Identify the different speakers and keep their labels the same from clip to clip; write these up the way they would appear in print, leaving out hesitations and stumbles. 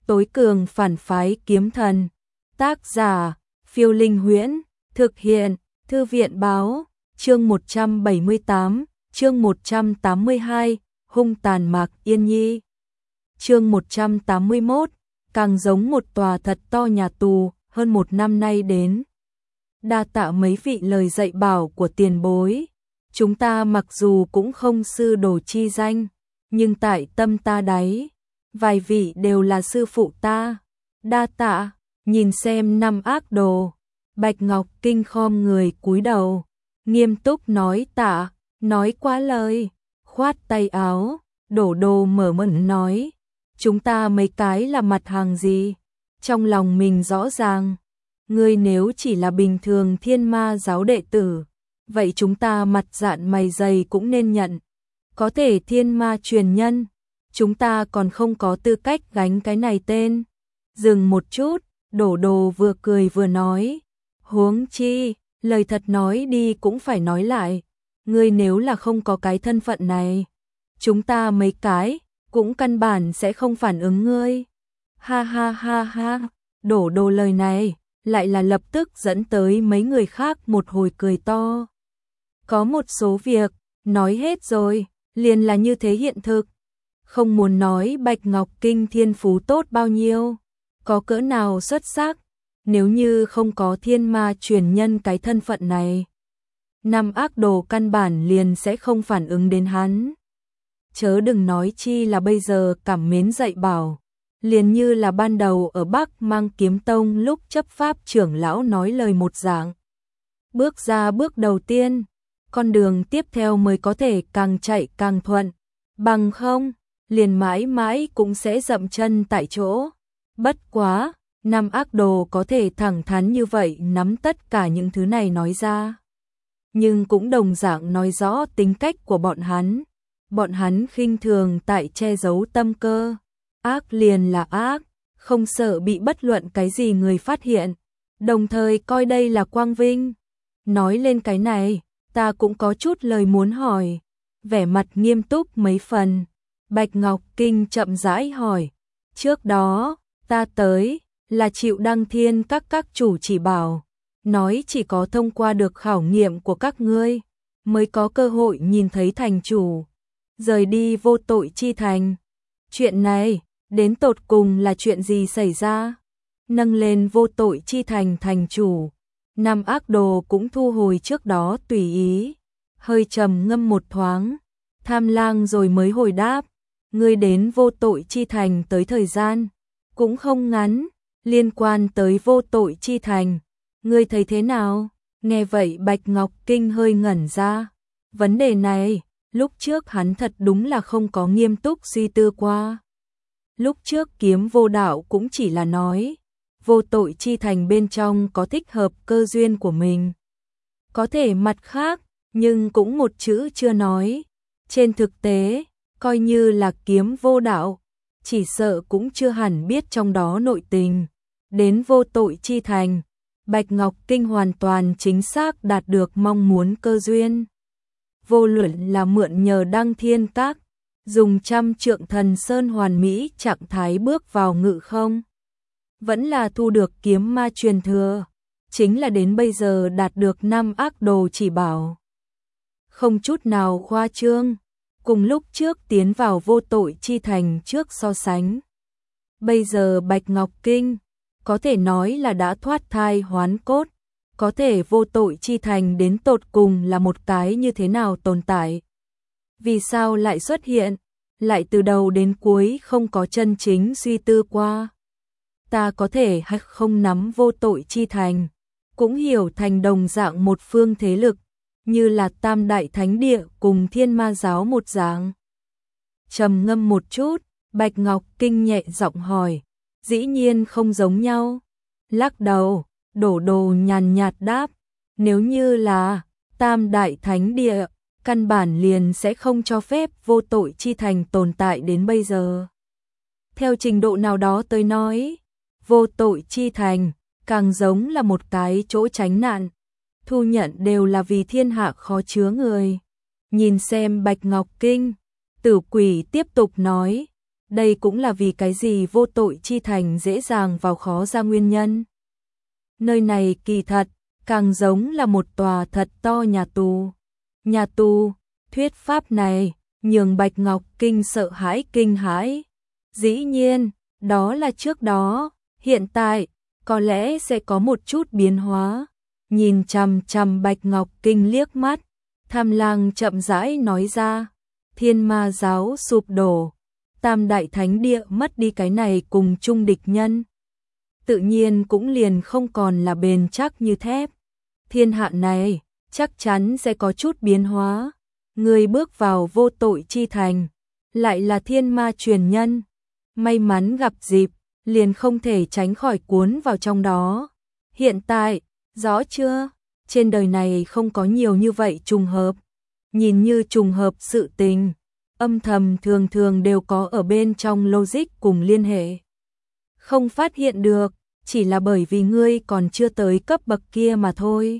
Speaker 1: tối cường phản phái kiếm thần. Tác giả, Phiêu Linh Huyễn, thực hiện, Thư viện báo, chương 178, chương 182, hung tàn Mạc Yên Nhi. Chương 181, càng giống một tòa thật to nhà tù, hơn 1 năm nay đến. Đa tạ mấy vị lời dạy bảo của tiền bối. Chúng ta mặc dù cũng không sư đồ chi danh, nhưng tại tâm ta đáy, vài vị đều là sư phụ ta. Đa tạ, nhìn xem năm ác đồ. Bạch Ngọc Kinh khom người cúi đầu, nghiêm túc nói tạ, nói quá lời, khoát tay áo, Đổ Đồ mở miệng nói, chúng ta mấy cái là mặt hàng gì? Trong lòng mình rõ ràng, ngươi nếu chỉ là bình thường Thiên Ma giáo đệ tử, vậy chúng ta mặt dạn mày dày cũng nên nhận. Có thể Thiên Ma truyền nhân, chúng ta còn không có tư cách gánh cái này tên. Dừng một chút, Đổ Đồ vừa cười vừa nói, huống chi, lời thật nói đi cũng phải nói lại, ngươi nếu là không có cái thân phận này, chúng ta mấy cái cũng căn bản sẽ không phản ứng ngươi. Ha ha ha ha, Đổ Đồ lời này lại là lập tức dẫn tới mấy người khác một hồi cười to. Có một số việc, nói hết rồi, liền là như thế hiện thực. Không muốn nói Bạch Ngọc Kinh thiên phú tốt bao nhiêu, có cỡ nào xuất sắc, nếu như không có Thiên Ma truyền nhân cái thân phận này, năm ác đồ căn bản liền sẽ không phản ứng đến hắn. Chớ đừng nói chi là bây giờ cảm mến dạy bảo, liền như là ban đầu ở Bắc Mang Kiếm Tông lúc chấp pháp trưởng lão nói lời một dạng. Bước ra bước đầu tiên, con đường tiếp theo mới có thể càng chạy càng thuận, bằng không, liền mãi mãi cũng sẽ dậm chân tại chỗ. Bất quá, năm ác đồ có thể thẳng thắn như vậy nắm tất cả những thứ này nói ra. Nhưng cũng đồng dạng nói rõ tính cách của bọn hắn. Bọn hắn khinh thường tại che giấu tâm cơ. Ác liền là ác, không sợ bị bất luận cái gì người phát hiện. Đồng thời coi đây là quang vinh. Nói lên cái này, ta cũng có chút lời muốn hỏi. Vẻ mặt nghiêm túc mấy phần. Bạch Ngọc Kinh chậm rãi hỏi. Trước đó, ta tới, là chịu Đăng Thiên các chủ chỉ bảo. Nói chỉ có thông qua được khảo nghiệm của các ngươi, mới có cơ hội nhìn thấy thành chủ. Rời đi Vô Tội Chi Thành. Chuyện này, đến tột cùng là chuyện gì xảy ra? Nâng lên Vô Tội Chi Thành thành chủ. Năm ác đồ cũng thu hồi trước đó tùy ý. Hơi trầm ngâm một thoáng. Tham Lang rồi mới hồi đáp. Ngươi đến Vô Tội Chi Thành tới thời gian cũng không ngắn. Liên quan tới Vô Tội Chi Thành, ngươi thấy thế nào? Nghe vậy Bạch Ngọc Kinh hơi ngẩn ra. Vấn đề này, lúc trước hắn thật đúng là không có nghiêm túc suy tư qua. Lúc trước Kiếm Vô Đạo cũng chỉ là nói, Vô Tội Chi Thành bên trong có thích hợp cơ duyên của mình. Có thể mặt khác, nhưng cũng một chữ chưa nói. Trên thực tế, coi như là Kiếm Vô Đạo, chỉ sợ cũng chưa hẳn biết trong đó nội tình. Đến Vô Tội Chi Thành, Bạch Ngọc Kinh hoàn toàn chính xác đạt được mong muốn cơ duyên. Vô luận là mượn nhờ Đăng Thiên Các, dùng 100 trượng thần sơn hoàn mỹ trạng thái bước vào ngự không, vẫn là thu được kiếm ma truyền thừa, chính là đến bây giờ đạt được 5 ác đồ chỉ bảo. Không chút nào khoa trương, cùng lúc trước tiến vào Vô Tội Chi Thành trước so sánh. Bây giờ Bạch Ngọc Kinh có thể nói là đã thoát thai hoán cốt, có thể Vô Tội Chi Thành đến tột cùng là một cái như thế nào tồn tại. Vì sao lại xuất hiện, lại từ đầu đến cuối không có chân chính suy tư qua. Ta có thể hay không nắm Vô Tội Chi Thành, cũng hiểu thành đồng dạng một phương thế lực, như là Tam Đại Thánh Địa cùng Thiên Ma Giáo một dạng. Trầm ngâm một chút, Bạch Ngọc Kinh nhẹ giọng hỏi. Dĩ nhiên không giống nhau. Lắc đầu, Đổ Đồ nhàn nhạt đáp. Nếu như là Tam Đại Thánh Địa, căn bản liền sẽ không cho phép Vô Tội Chi Thành tồn tại đến bây giờ. Theo trình độ nào đó tôi nói, Vô Tội Chi Thành càng giống là một cái chỗ tránh nạn. Thu nhận đều là vì thiên hạ khó chứa người. Nhìn xem Bạch Ngọc Kinh, Tử Quỷ tiếp tục nói. Đây cũng là vì cái gì vô tội chi thành dễ dàng vào khó ra nguyên nhân. Nơi này kỳ thật, càng giống là một tòa thật to nhà tù. Nhà tù, thuyết pháp này, nhường Bạch Ngọc Kinh sợ hãi kinh hãi. Dĩ nhiên, đó là trước đó, hiện tại, có lẽ sẽ có một chút biến hóa. Nhìn chằm chằm Bạch Ngọc Kinh liếc mắt, Tham Lang chậm rãi nói ra, Thiên Ma giáo sụp đổ, Tam Đại Thánh Địa mất đi cái này cùng chung địch nhân. Tự nhiên cũng liền không còn là bền chắc như thép. Thiên hạ này, chắc chắn sẽ có chút biến hóa. Người bước vào vô tội chi thành, lại là thiên ma truyền nhân. May mắn gặp dịp, liền không thể tránh khỏi cuốn vào trong đó. Hiện tại, rõ chưa? Trên đời này không có nhiều như vậy trùng hợp. Nhìn như trùng hợp sự tình, âm thầm thường thường đều có ở bên trong logic cùng liên hệ. Không phát hiện được, chỉ là bởi vì ngươi còn chưa tới cấp bậc kia mà thôi.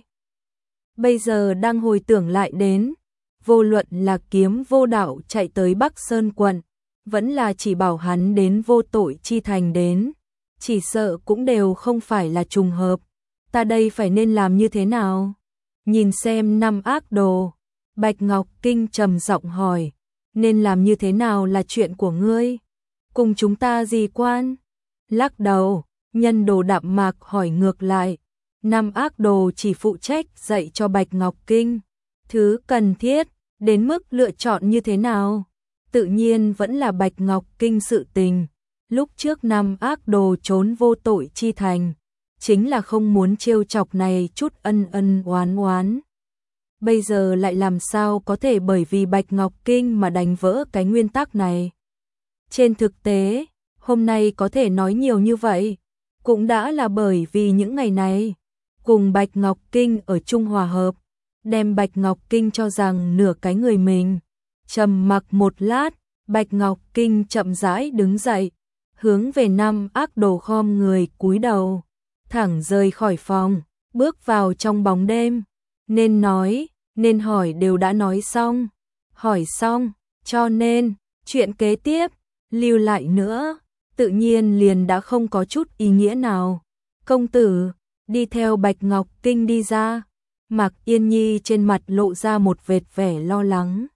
Speaker 1: Bây giờ đang hồi tưởng lại đến, vô luận là Kiếm Vô Đạo chạy tới Bắc Sơn quận, vẫn là chỉ bảo hắn đến vô tội chi thành đến, chỉ sợ cũng đều không phải là trùng hợp. Ta đây phải nên làm như thế nào? Nhìn xem năm ác đồ, Bạch Ngọc Kinh trầm giọng hỏi, nên làm như thế nào là chuyện của ngươi? Cùng chúng ta gì quan? Lắc đầu, Nhân Đồ đạm mạc hỏi ngược lại. Năm ác đồ chỉ phụ trách dạy cho Bạch Ngọc Kinh thứ cần thiết, đến mức lựa chọn như thế nào? Tự nhiên vẫn là Bạch Ngọc Kinh sự tình. Lúc trước năm ác đồ trốn vô tội chi thành, chính là không muốn trêu chọc này chút ân ân oán oán. Bây giờ lại làm sao có thể bởi vì Bạch Ngọc Kinh mà đánh vỡ cái nguyên tắc này? Trên thực tế, hôm nay có thể nói nhiều như vậy, cũng đã là bởi vì những ngày này, cùng Bạch Ngọc Kinh ở chung hòa hợp, đem Bạch Ngọc Kinh cho rằng nửa cái người mình. Trầm mặc một lát, Bạch Ngọc Kinh chậm rãi đứng dậy, hướng về năm ác đồ khom người cúi đầu, thẳng rời khỏi phòng, bước vào trong bóng đêm. Nên nói, nên hỏi đều đã nói xong, hỏi xong, cho nên, chuyện kế tiếp, lưu lại nữa, tự nhiên liền đã không có chút ý nghĩa nào. Công tử, đi theo Bạch Ngọc Kinh đi ra, Mạc Yên Nhi trên mặt lộ ra một vệt vẻ lo lắng.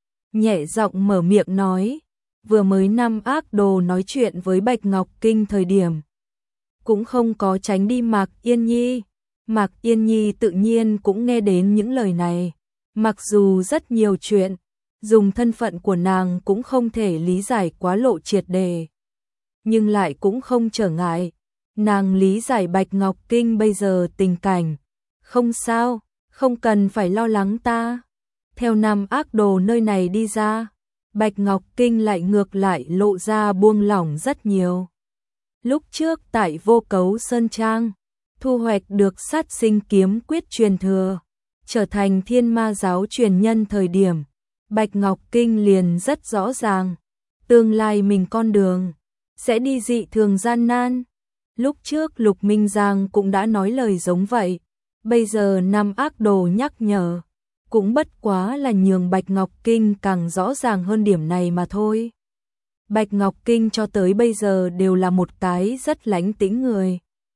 Speaker 1: Nhẹ giọng mở miệng nói, vừa mới năm ác đồ nói chuyện với Bạch Ngọc Kinh thời điểm, cũng không có tránh đi Mạc Yên Nhi. Mạc Yên Nhi tự nhiên cũng nghe đến những lời này, mặc dù rất nhiều chuyện, dùng thân phận của nàng cũng không thể lý giải quá lộ triệt đề, nhưng lại cũng không trở ngại. Nàng lý giải Bạch Ngọc Kinh bây giờ tình cảnh, không sao, không cần phải lo lắng ta. Theo năm ác đồ nơi này đi ra, Bạch Ngọc Kinh lại ngược lại lộ ra buông lỏng rất nhiều. Lúc trước tại Vô Cấu Sơn Trang, thu hoạch được Sát Sinh Kiếm Quyết truyền thừa, trở thành Thiên Ma giáo truyền nhân thời điểm, Bạch Ngọc Kinh liền rất rõ ràng, tương lai mình con đường sẽ đi dị thường gian nan. Lúc trước Lục Minh Giang cũng đã nói lời giống vậy, bây giờ năm ác đồ nhắc nhở, cũng bất quá là nhường Bạch Ngọc Kinh càng rõ ràng hơn điểm này mà thôi. Bạch Ngọc Kinh cho tới bây giờ đều là một cái rất lánh tĩnh người.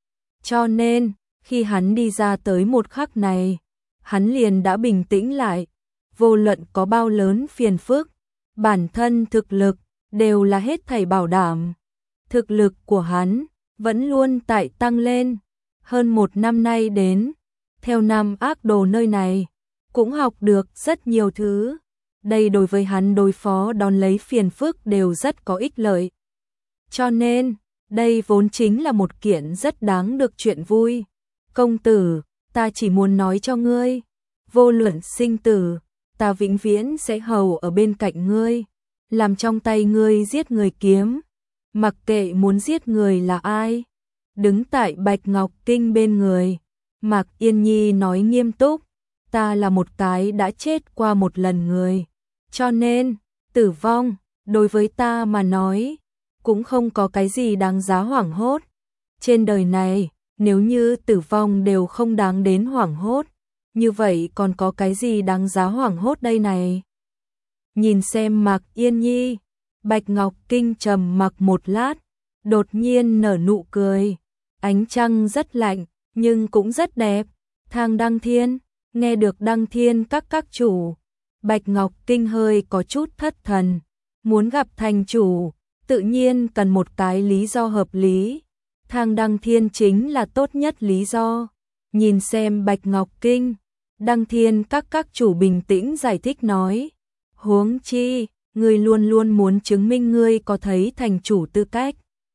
Speaker 1: Cho nên, khi hắn đi ra tới một khắc này, hắn liền đã bình tĩnh lại, vô luận có bao lớn phiền phức, bản thân thực lực đều là hết thảy bảo đảm. Thực lực của hắn vẫn luôn tại tăng lên, hơn một năm nay đến, theo năm ác đồ nơi này, cũng học được rất nhiều thứ. Đây đối với hắn đối phó đón lấy phiền phức đều rất có ích lợi. Cho nên, đây vốn chính là một kiện rất đáng được chuyện vui. Công tử, ta chỉ muốn nói cho ngươi, vô luận sinh tử, ta vĩnh viễn sẽ hầu ở bên cạnh ngươi, làm trong tay ngươi giết người kiếm, mặc kệ muốn giết người là ai. Đứng tại Bạch Ngọc Kinh bên người, Mạc Yên Nhi nói nghiêm túc, ta là một cái đã chết qua một lần người, cho nên, tử vong, đối với ta mà nói, cũng không có cái gì đáng giá hoảng hốt. Trên đời này, nếu như tử vong đều không đáng đến hoảng hốt, như vậy còn có cái gì đáng giá hoảng hốt đây này? Nhìn xem Mạc Yên Nhi, Bạch Ngọc Kinh trầm mặc một lát, đột nhiên nở nụ cười. Ánh trăng rất lạnh, nhưng cũng rất đẹp. Thang Đăng Thiên, nghe được Đăng Thiên các chủ. Bạch Ngọc Kinh hơi có chút thất thần. Muốn gặp thành chủ, tự nhiên cần một cái lý do hợp lý. Thang Đăng Thiên chính là tốt nhất lý do. Nhìn xem Bạch Ngọc Kinh, Đăng Thiên các chủ bình tĩnh giải thích nói. Huống chi, ngươi luôn luôn muốn chứng minh ngươi có thấy thành chủ tư cách.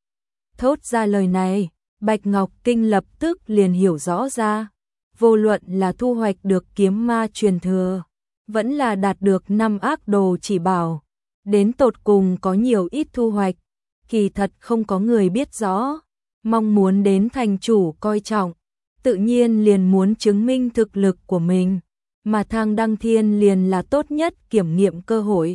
Speaker 1: Thốt ra lời này, Bạch Ngọc Kinh lập tức liền hiểu rõ ra. Vô luận là thu hoạch được kiếm ma truyền thừa, vẫn là đạt được 5 ác đồ chỉ bảo. Đến tột cùng có nhiều ít thu hoạch, kỳ thật không có người biết rõ. Mong muốn đến thành chủ coi trọng, tự nhiên liền muốn chứng minh thực lực của mình. Mà Thang Đăng Thiên liền là tốt nhất kiểm nghiệm cơ hội.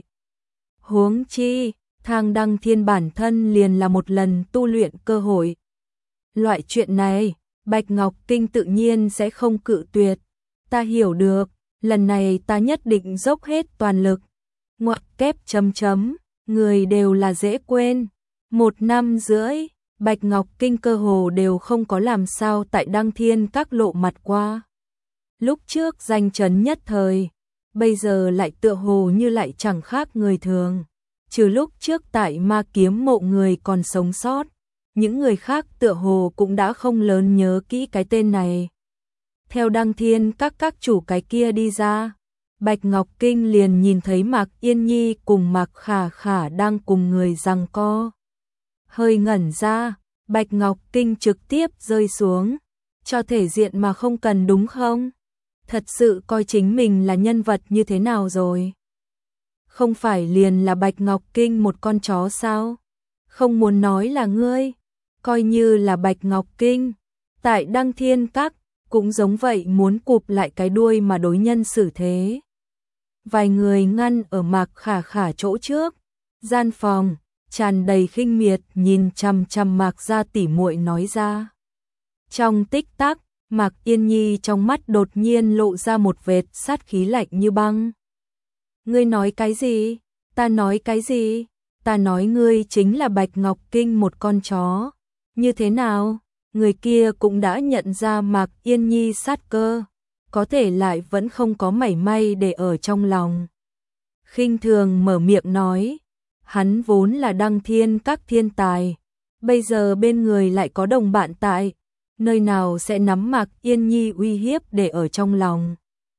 Speaker 1: Huống chi, Thang Đăng Thiên bản thân liền là một lần tu luyện cơ hội. Loại chuyện này, Bạch Ngọc Kinh tự nhiên sẽ không cự tuyệt. Ta hiểu được, lần này ta nhất định dốc hết toàn lực. Ngoặc kép chấm chấm, người đều là dễ quên. 1 năm rưỡi, Bạch Ngọc Kinh cơ hồ đều không có làm sao tại Đăng Thiên các lộ mặt qua. Lúc trước danh chấn nhất thời, bây giờ lại tựa hồ như lại chẳng khác người thường. Trừ lúc trước tại Ma Kiếm Mộ người còn sống sót, những người khác tựa hồ cũng đã không lớn nhớ kỹ cái tên này. Theo Đăng Thiên các chủ cái kia đi ra, Bạch Ngọc Kinh liền nhìn thấy Mạc Yên Nhi cùng Mạc Khả Khả đang cùng người giằng co. Hơi ngẩn ra, Bạch Ngọc Kinh trực tiếp rơi xuống. Cho thể diện mà không cần đúng không? Thật sự coi chính mình là nhân vật như thế nào rồi? Không phải liền là Bạch Ngọc Kinh một con chó sao? Không muốn nói là ngươi, coi như là Bạch Ngọc Kinh. Tại Đăng Thiên Các, cũng giống vậy muốn cụp lại cái đuôi mà đối nhân xử thế. Vài người ngăn ở Mạc Khả Khả chỗ trước, gian phòng tràn đầy khinh miệt nhìn chằm chằm Mạc gia tỷ muội nói ra. Trong tích tắc, Mạc Yên Nhi trong mắt đột nhiên lộ ra một vệt sát khí lạnh như băng. Ngươi nói cái gì? Ta nói cái gì? Ta nói ngươi chính là Bạch Ngọc Kinh một con chó. Như thế nào? Người kia cũng đã nhận ra Mạc Yên Nhi sát cơ, có thể lại vẫn không có mảy may để ở trong lòng. Khinh thường mở miệng nói, hắn vốn là Đăng Thiên các thiên tài, bây giờ bên người lại có đồng bạn tại, nơi nào sẽ nắm Mạc Yên Nhi uy hiếp để ở trong lòng.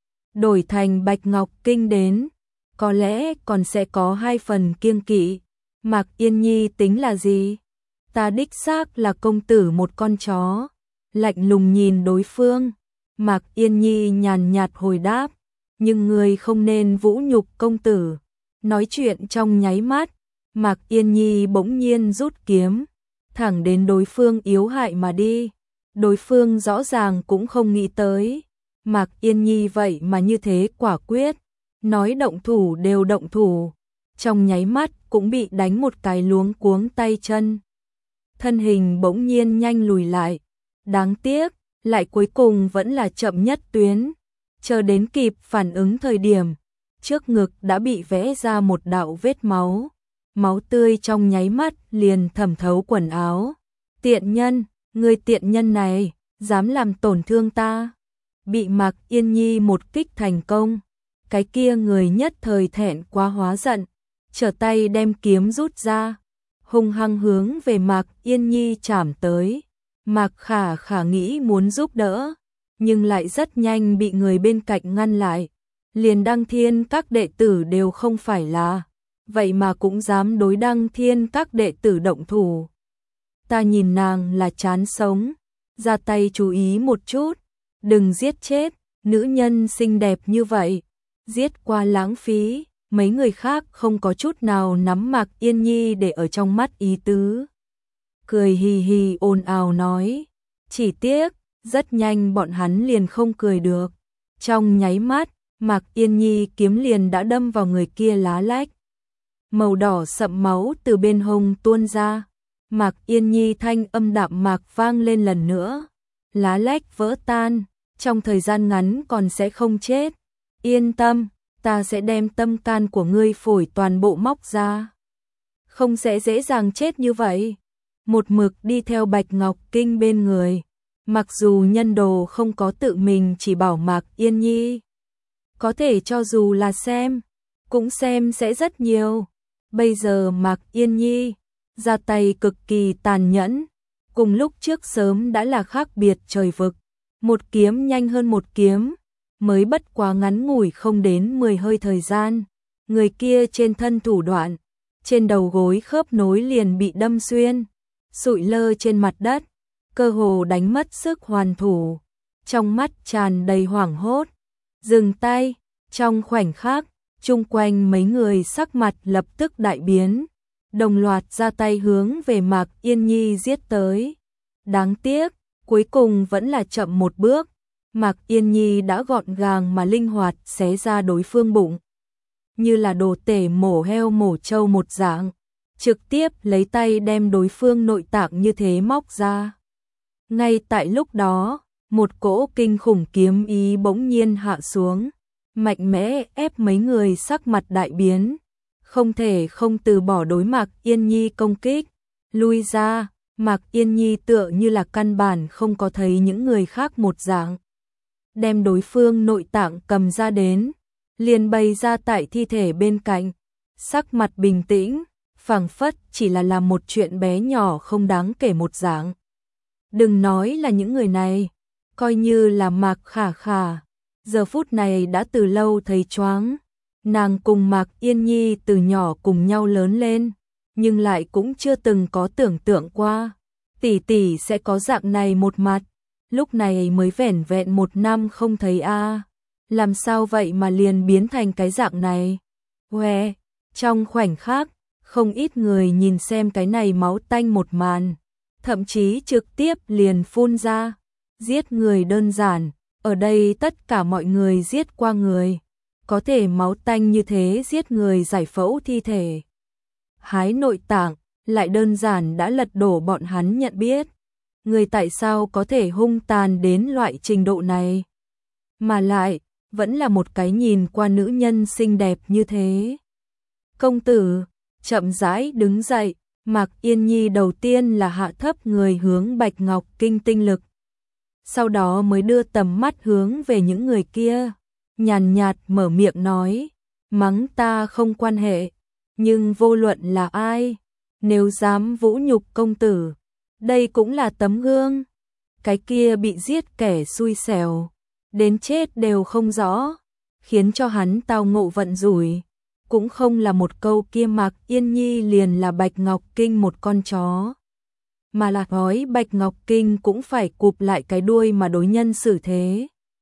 Speaker 1: Đổi thành Bạch Ngọc Kinh đến, có lẽ còn sẽ có 2 phần kiêng kỵ. Mạc Yên Nhi tính là gì? Ta đích xác là công tử một con chó. Lạnh lùng nhìn đối phương, Mạc Yên Nhi nhàn nhạt hồi đáp, nhưng người không nên vũ nhục công tử. Nói chuyện trong nháy mắt, Mạc Yên Nhi bỗng nhiên rút kiếm, thẳng đến đối phương yếu hại mà đi. Đối phương rõ ràng cũng không nghĩ tới, Mạc Yên Nhi vậy mà như thế quả quyết, nói động thủ đều động thủ, trong nháy mắt cũng bị đánh một cái luống cuống tay chân. Thân hình bỗng nhiên nhanh lùi lại, đáng tiếc, lại cuối cùng vẫn là chậm nhất tuyến, chờ đến kịp phản ứng thời điểm, trước ngực đã bị vẽ ra một đạo vết máu, máu tươi trong nháy mắt liền thẩm thấu quần áo. Tiện nhân, người tiện nhân này, dám làm tổn thương ta. Bị Mạc Yên Nhi một kích thành công, cái kia người nhất thời thẹn quá hóa giận, trở tay đem kiếm rút ra, hung hăng hướng về Mạc Yên Nhi chảm tới. Mạc Khả Khả nghĩ muốn giúp đỡ, nhưng lại rất nhanh bị người bên cạnh ngăn lại. Liền Đăng Thiên các đệ tử đều không phải là, vậy mà cũng dám đối Đăng Thiên các đệ tử động thủ. Ta nhìn nàng là chán sống, ra tay chú ý một chút, đừng giết chết, nữ nhân xinh đẹp như vậy, giết qua lãng phí. Mấy người khác không có chút nào nắm Mạc Yên Nhi để ở trong mắt ý tứ. Cười hì hì ồn ào nói, chỉ tiếc, rất nhanh bọn hắn liền không cười được. Trong nháy mắt, Mạc Yên Nhi kiếm liền đã đâm vào người kia lá lách. Màu đỏ sậm máu từ bên hông tuôn ra. Mạc Yên Nhi thanh âm đạm mạc vang lên lần nữa. Lá lách vỡ tan, trong thời gian ngắn còn sẽ không chết. Yên tâm, ta sẽ đem tâm can của ngươi phổi toàn bộ móc ra. không sẽ dễ dàng chết như vậy. Một mực đi theo Bạch Ngọc Kinh bên người, mặc dù nhân đồ không có tự mình chỉ bảo Mạc Yên Nhi. Có thể cho dù là xem, cũng xem sẽ rất nhiều. Bây giờ Mạc Yên Nhi ra tay cực kỳ tàn nhẫn, cùng lúc trước sớm đã là khác biệt trời vực. Một kiếm nhanh hơn một kiếm, mới bất quá ngắn ngủi không đến 10 hơi thời gian. Người kia trên thân thủ đoạn, trên đầu gối khớp nối liền bị đâm xuyên, sụi lơ trên mặt đất, cơ hồ đánh mất sức hoàn thủ, trong mắt tràn đầy hoảng hốt. Dừng tay, trong khoảnh khắc, chung quanh mấy người sắc mặt lập tức đại biến, đồng loạt ra tay hướng về Mạc Yên Nhi giết tới. Đáng tiếc, cuối cùng vẫn là chậm một bước, Mạc Yên Nhi đã gọn gàng mà linh hoạt xé ra đối phương bụng, như là đồ tể mổ heo mổ trâu một dạng, trực tiếp lấy tay đem đối phương nội tạng như thế móc ra. Ngay tại lúc đó, một cỗ kinh khủng kiếm ý bỗng nhiên hạ xuống, mạnh mẽ ép mấy người sắc mặt đại biến, không thể không từ bỏ đối Mạc Yên Nhi công kích, lui ra. Mạc Yên Nhi tựa như là căn bản không có thấy những người khác một dạng, đem đối phương nội tạng cầm ra đến, liền bày ra tại thi thể bên cạnh, sắc mặt bình tĩnh, phảng phất chỉ là làm một chuyện bé nhỏ không đáng kể một dạng. Đừng nói là những người này, coi như là Mạc Khả Khả, giờ phút này đã từ lâu thấy choáng. Nàng cùng Mạc Yên Nhi từ nhỏ cùng nhau lớn lên, nhưng lại cũng chưa từng có tưởng tượng qua tỷ tỷ sẽ có dạng này một mặt. Lúc này mới vẻn vẹn 1 năm không thấy a, làm sao vậy mà liền biến thành cái dạng này. Hoe, trong khoảnh khắc, không ít người nhìn xem cái này máu tanh một màn, thậm chí trực tiếp liền phun ra. Giết người đơn giản, ở đây tất cả mọi người giết qua người, có thể máu tanh như thế giết người giải phẫu thi thể, hái nội tạng, lại đơn giản đã lật đổ bọn hắn nhận biết. Người tại sao có thể hung tàn đến loại trình độ này? Mà lại, vẫn là một cái nhìn qua nữ nhân xinh đẹp như thế. Công tử, chậm rãi đứng dậy, Mạc Yên Nhi đầu tiên là hạ thấp người hướng Bạch Ngọc Kinh tinh lực. Sau đó mới đưa tầm mắt hướng về những người kia, nhàn nhạt mở miệng nói, mắng ta không quan hệ, nhưng vô luận là ai, nếu dám vũ nhục công tử, đây cũng là tấm gương. Cái kia bị giết kẻ xui xẻo, đến chết đều không rõ, khiến cho hắn tao ngộ vận rủi, cũng không là một câu kia Mạc Yên Nhi liền là Bạch Ngọc Kinh một con chó, mà là nói Bạch Ngọc Kinh cũng phải cụp lại cái đuôi mà đối nhân xử thế.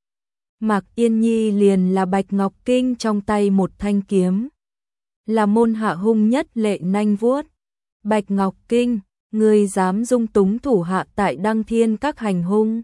Speaker 1: Mạc Yên Nhi liền là Bạch Ngọc Kinh trong tay một thanh kiếm, là môn hạ hung nhất lệ nanh vuốt. Bạch Ngọc Kinh, ngươi dám dung túng thủ hạ tại Đăng Thiên Các hành hung.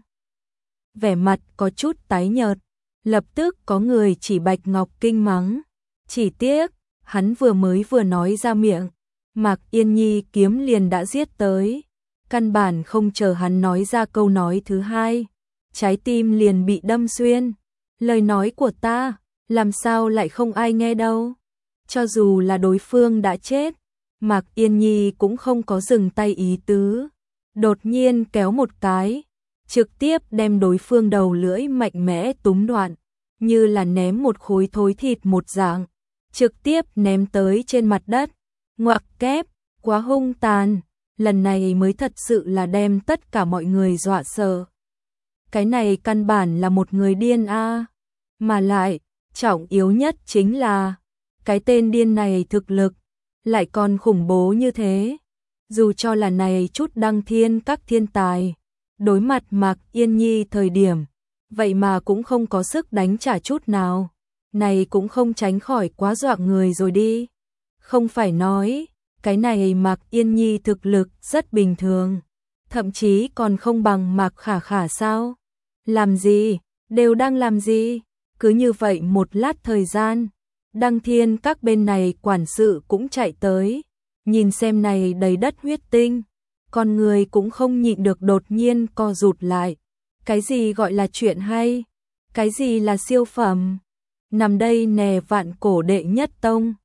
Speaker 1: Vẻ mặt có chút tái nhợt, lập tức có người chỉ Bạch Ngọc Kinh mắng. Chỉ tiếc, hắn vừa nói ra miệng, Mạc Yên Nhi kiếm liền đã giết tới. Căn bản không chờ hắn nói ra câu nói thứ hai, trái tim liền bị đâm xuyên. Lời nói của ta, làm sao lại không ai nghe đâu. Cho dù là đối phương đã chết, Mạc Yên Nhi cũng không có dừng tay ý tứ. Đột nhiên kéo một cái, trực tiếp đem đối phương đầu lưỡi mạnh mẽ túm đoạn, như là ném một khối thối thịt một dạng, trực tiếp ném tới trên mặt đất. Ngoặc kép, quá hung tàn, lần này mới thật sự là đem tất cả mọi người dọa sợ. Cái này căn bản là một người điên a, mà lại, trọng yếu nhất chính là cái tên điên này thực lực lại còn khủng bố như thế. Dù cho là này chút Đăng Thiên Các thiên tài, đối mặt Mạc Yên Nhi thời điểm, vậy mà cũng không có sức đánh trả chút nào. Này cũng không tránh khỏi quá dọa người rồi đi. Không phải nói, cái này Mạc Yên Nhi thực lực rất bình thường, thậm chí còn không bằng Mạc Khả Khả sao? Làm gì? Đều đang làm gì? Cứ như vậy một lát thời gian, Đăng Thiên Các bên này quản sự cũng chạy tới, nhìn xem này đầy đất huyết tinh, con người cũng không nhịn được đột nhiên co rụt lại. Cái gì gọi là chuyện hay? Cái gì là siêu phẩm? Nằm đây nè vạn cổ đệ nhất tông.